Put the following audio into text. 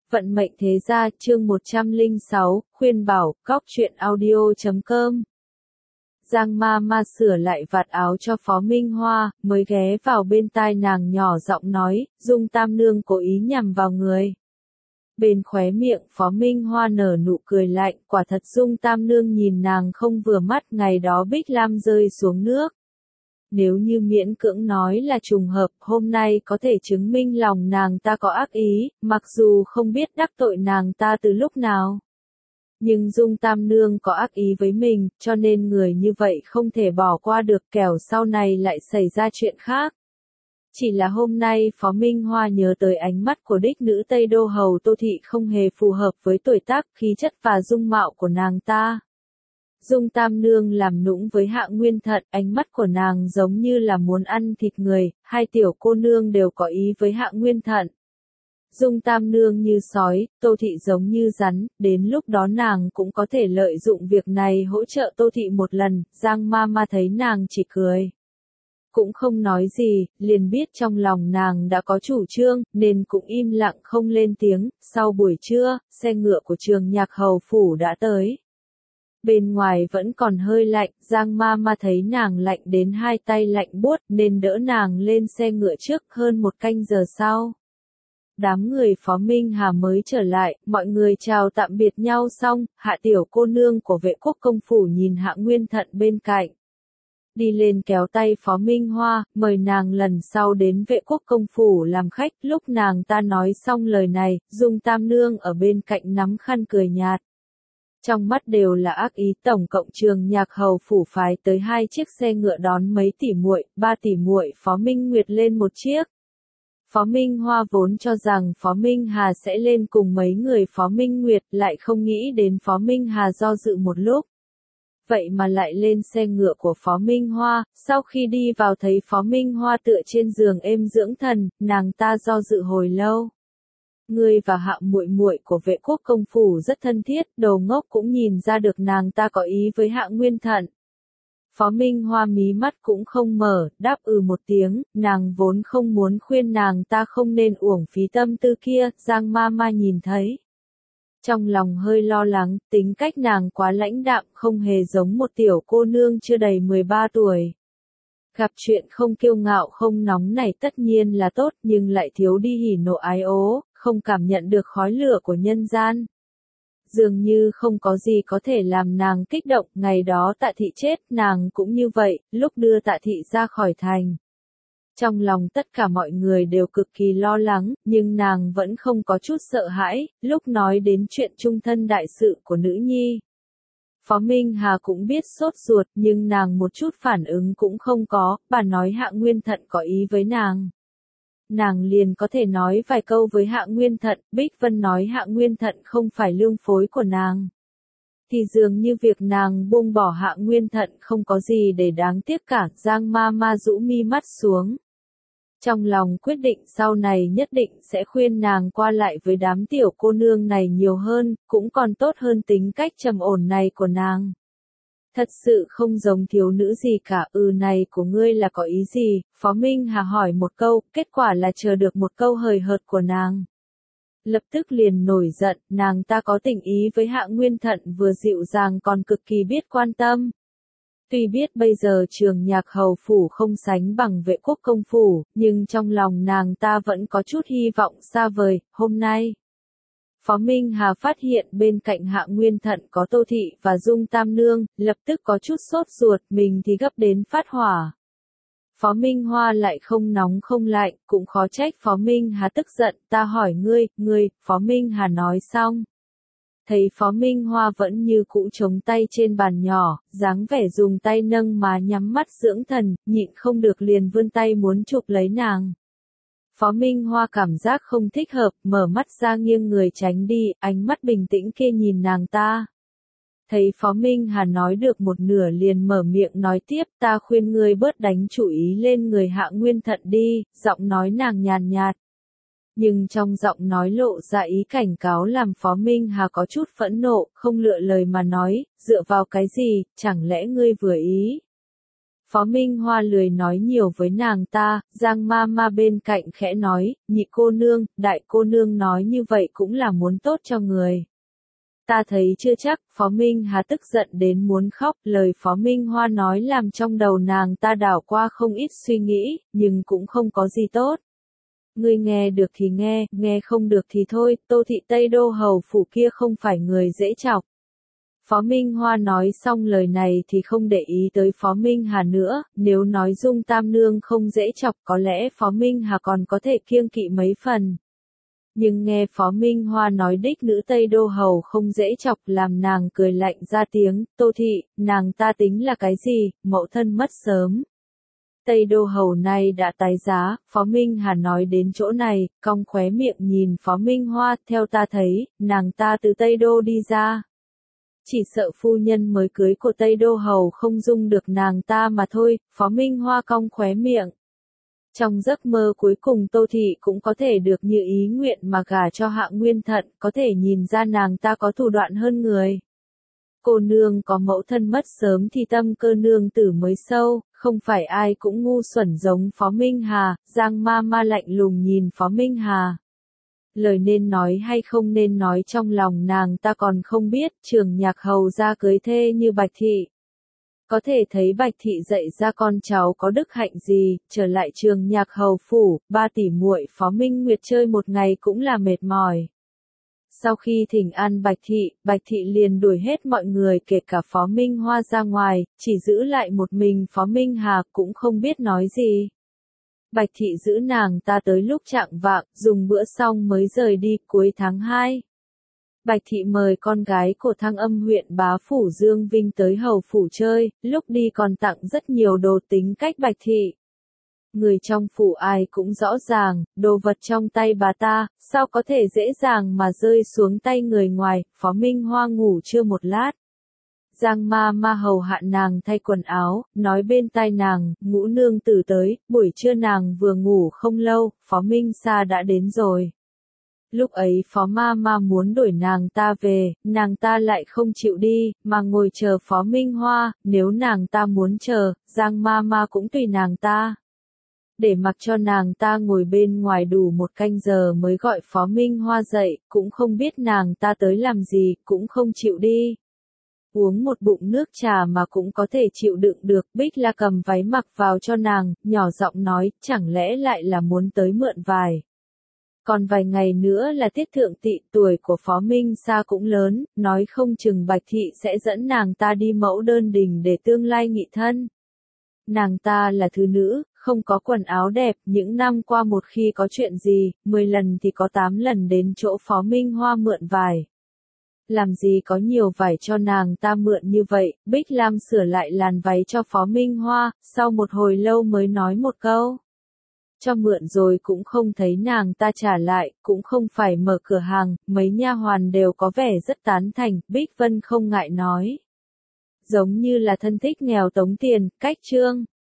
Vận mệnh thế gia chương 106, khuyên bảo, cóc truyện audio.com. Giang ma ma sửa lại vạt áo cho Phó Minh Hoa, mới ghé vào bên tai nàng nhỏ giọng nói, Dung Tam Nương cố ý nhằm vào người. Bên khóe miệng Phó Minh Hoa nở nụ cười lạnh, quả thật Dung Tam Nương nhìn nàng không vừa mắt, ngày đó Bích Lam rơi xuống nước. Nếu như miễn cưỡng nói là trùng hợp, hôm nay có thể chứng minh lòng nàng ta có ác ý, mặc dù không biết đắc tội nàng ta từ lúc nào. Nhưng Dung Tam Nương có ác ý với mình, cho nên người như vậy không thể bỏ qua được, kẻo sau này lại xảy ra chuyện khác. Chỉ là hôm nay Phó Minh Hoa nhớ tới ánh mắt của đích nữ Tây Đô Hầu Tô Thị không hề phù hợp với tuổi tác, khí chất và dung mạo của nàng ta. Dung Tam Nương làm nũng với Hạ Nguyên Thận, ánh mắt của nàng giống như là muốn ăn thịt người, hai tiểu cô nương đều có ý với Hạ Nguyên Thận. Dung Tam Nương như sói, Tô Thị giống như rắn, đến lúc đó nàng cũng có thể lợi dụng việc này hỗ trợ Tô Thị một lần, Giang ma ma thấy nàng chỉ cười. Cũng không nói gì, liền biết trong lòng nàng đã có chủ trương, nên cũng im lặng không lên tiếng. Sau buổi trưa, xe ngựa của Trường Nhạc Hầu Phủ đã tới. Bên ngoài vẫn còn hơi lạnh, Giang ma ma thấy nàng lạnh đến hai tay lạnh buốt nên đỡ nàng lên xe ngựa trước. Hơn một canh giờ sau, đám người Phó Minh Hà mới trở lại, mọi người chào tạm biệt nhau xong, Hạ tiểu cô nương của Vệ Quốc công phủ nhìn Hạ Nguyên Thận bên cạnh. Đi lên kéo tay Phó Minh Hoa, mời nàng lần sau đến Vệ Quốc công phủ làm khách. Lúc nàng ta nói xong lời này, Dung Tam Nương ở bên cạnh nắm khăn cười nhạt. Trong mắt đều là ác ý. Tổng cộng Trường Nhạc Hầu Phủ phái tới 2 chiếc xe ngựa đón mấy tỷ muội, 3 tỷ muội Phó Minh Nguyệt lên một chiếc. Phó Minh Hoa vốn cho rằng Phó Minh Hà sẽ lên cùng mấy người Phó Minh Nguyệt, lại không nghĩ đến Phó Minh Hà do dự một lúc. Vậy mà lại lên xe ngựa của Phó Minh Hoa, sau khi đi vào thấy Phó Minh Hoa tựa trên giường êm dưỡng thần, nàng ta do dự hồi lâu. Ngươi và Hạ muội muội của Vệ Quốc công phủ rất thân thiết, đồ ngốc cũng nhìn ra được nàng ta có ý với Hạ Nguyên Thận. Phó Minh Hoa mí mắt cũng không mở, đáp một tiếng, nàng vốn không muốn khuyên nàng ta không nên uổng phí tâm tư kia. Giang ma ma nhìn thấy, trong lòng hơi lo lắng, tính cách nàng quá lãnh đạm, không hề giống một tiểu cô nương chưa đầy 13 tuổi. Gặp chuyện không kiêu ngạo không nóng nảy tất nhiên là tốt, nhưng lại thiếu đi hỉ nộ ái ố, không cảm nhận được khói lửa của nhân gian. Dường như không có gì có thể làm nàng kích động. Ngày đó Tạ Thị chết, nàng cũng như vậy, lúc đưa Tạ Thị ra khỏi thành. Trong lòng tất cả mọi người đều cực kỳ lo lắng, nhưng nàng vẫn không có chút sợ hãi. Lúc nói đến chuyện chung thân đại sự của nữ nhi, Phó Minh Hà cũng biết sốt ruột, nhưng nàng một chút phản ứng cũng không có. Bà nói Hạ Nguyên Thận có ý với nàng, nàng liền có thể nói vài câu với Hạ Nguyên Thận. Bích Vân nói Hạ Nguyên Thận không phải lương phối của nàng, thì dường như việc nàng buông bỏ Hạ Nguyên Thận không có gì để đáng tiếc cả. Giang ma ma rũ mi mắt xuống, trong lòng quyết định sau này nhất định sẽ khuyên nàng qua lại với đám tiểu cô nương này nhiều hơn, cũng còn tốt hơn tính cách trầm ổn này của nàng. Thật sự không giống thiếu nữ gì cả. Này của ngươi là có ý gì? Phó Minh Hà hỏi một câu, kết quả là chờ được một câu hời hợt của nàng. Lập tức liền nổi giận, nàng ta có tình ý với Hạ Nguyên Thận, vừa dịu dàng còn cực kỳ biết quan tâm. Tuy biết bây giờ Trường Nhạc Hầu Phủ không sánh bằng Vệ Quốc công phủ, nhưng trong lòng nàng ta vẫn có chút hy vọng xa vời. Hôm nay, Phó Minh Hà phát hiện bên cạnh Hạ Nguyên Thận có Tô Thị và Dung Tam Nương, lập tức có chút sốt ruột, mình thì gấp đến phát hỏa. Phó Minh Hoa lại không nóng không lạnh, cũng khó trách Phó Minh Hà tức giận. Ta hỏi ngươi, Phó Minh Hà nói xong. Thấy Phó Minh Hoa vẫn như cũ chống tay trên bàn nhỏ, dáng vẻ dùng tay nâng má nhắm mắt dưỡng thần, nhịn không được liền vươn tay muốn chụp lấy nàng. Phó Minh Hoa cảm giác không thích hợp, mở mắt ra nghiêng người tránh đi, ánh mắt bình tĩnh kia nhìn nàng ta. Thấy Phó Minh Hà nói được một nửa liền mở miệng nói tiếp, ta khuyên ngươi bớt đánh chủ ý lên người Hạ Nguyên Thận đi. Giọng nói nàng nhàn nhạt, nhưng trong giọng nói lộ ra ý cảnh cáo làm Phó Minh Hà có chút phẫn nộ, không lựa lời mà nói, dựa vào cái gì, chẳng lẽ ngươi vừa ý? Phó Minh Hoa lười nói nhiều với nàng ta, Giang ma ma bên cạnh khẽ nói, nhị cô nương, đại cô nương nói như vậy cũng là muốn tốt cho người. Ta thấy chưa chắc, Phó Minh Hà tức giận đến muốn khóc, lời Phó Minh Hoa nói làm trong đầu nàng ta đảo qua không ít suy nghĩ, nhưng cũng không có gì tốt. Ngươi nghe được thì nghe, nghe không được thì thôi, Tô thị Tây Đô hầu phủ kia không phải người dễ chọc. Phó Minh Hoa nói xong lời này thì không để ý tới Phó Minh Hà nữa, nếu nói Dung Tam Nương không dễ chọc có lẽ Phó Minh Hà còn có thể kiêng kỵ mấy phần. Nhưng nghe Phó Minh Hoa nói đích nữ Tây Đô hầu không dễ chọc làm nàng cười lạnh ra tiếng, Tô thị, nàng ta tính là cái gì, mẫu thân mất sớm. Tây Đô hầu này đã tái giá, Phó Minh Hà nói đến chỗ này, cong khóe miệng nhìn Phó Minh Hoa, theo ta thấy, nàng ta từ Tây Đô đi ra. Chỉ sợ phu nhân mới cưới của Tây Đô hầu không dung được nàng ta mà thôi, Phó Minh Hoa cong khóe miệng. Trong giấc mơ cuối cùng Tô thị cũng có thể được như ý nguyện mà gả cho Hạ Nguyên Thận, có thể nhìn ra nàng ta có thủ đoạn hơn người. Cô nương có mẫu thân mất sớm thì tâm cơ nương tử mới sâu, không phải ai cũng ngu xuẩn giống Phó Minh Hà, Giang ma ma lạnh lùng nhìn Phó Minh Hà. Lời nên nói hay không nên nói trong lòng nàng ta còn không biết, Trường Nhạc hầu ra cưới thê như Bạch thị. Có thể thấy Bạch thị dạy ra con cháu có đức hạnh gì, trở lại Trường Nhạc hầu phủ, ba tỷ muội Phó Minh Nguyệt chơi một ngày cũng là mệt mỏi. Sau khi thỉnh an Bạch thị liền đuổi hết mọi người kể cả Phó Minh Hoa ra ngoài, chỉ giữ lại một mình Phó Minh Hà cũng không biết nói gì. Bạch thị giữ nàng ta tới lúc chạng vạng, dùng bữa xong mới rời đi, cuối tháng 2. Bạch thị mời con gái của Thăng Âm huyện bá phủ Dương Vinh tới hầu phủ chơi, lúc đi còn tặng rất nhiều đồ tính cách Bạch thị. Người trong phủ ai cũng rõ ràng, đồ vật trong tay bà ta, sao có thể dễ dàng mà rơi xuống tay người ngoài, Phó Minh Hoa ngủ chưa một lát. Giang ma ma hầu hạ nàng thay quần áo, nói bên tai nàng, Ngũ nương tử tới, buổi trưa nàng vừa ngủ không lâu, Phó Minh Sa đã đến rồi. Lúc ấy Phó ma ma muốn đuổi nàng ta về, nàng ta lại không chịu đi, mà ngồi chờ Phó Minh Hoa, nếu nàng ta muốn chờ, Giang ma ma cũng tùy nàng ta. Để mặc cho nàng ta ngồi bên ngoài đủ một canh giờ mới gọi Phó Minh Hoa dậy, cũng không biết nàng ta tới làm gì, cũng không chịu đi. Uống một bụng nước trà mà cũng có thể chịu đựng được, Bích La cầm váy mặc vào cho nàng, nhỏ giọng nói, chẳng lẽ lại là muốn tới mượn vải. Còn vài ngày nữa là tiết thượng tỵ, tuổi của Phó Minh Sa cũng lớn, nói không chừng Bạch thị sẽ dẫn nàng ta đi mẫu đơn đình để tương lai nghị thân. Nàng ta là thứ nữ, không có quần áo đẹp, những năm qua một khi có chuyện gì, 10 lần thì có 8 lần đến chỗ Phó Minh Hoa mượn vải. Làm gì có nhiều vải cho nàng ta mượn như vậy, Bích Lam sửa lại làn váy cho Phó Minh Hoa, sau một hồi lâu mới nói một câu. Cho mượn rồi cũng không thấy nàng ta trả lại, cũng không phải mở cửa hàng, mấy nha hoàn đều có vẻ rất tán thành, Bích Vân không ngại nói. Giống như là thân thích nghèo tống tiền, cách trương.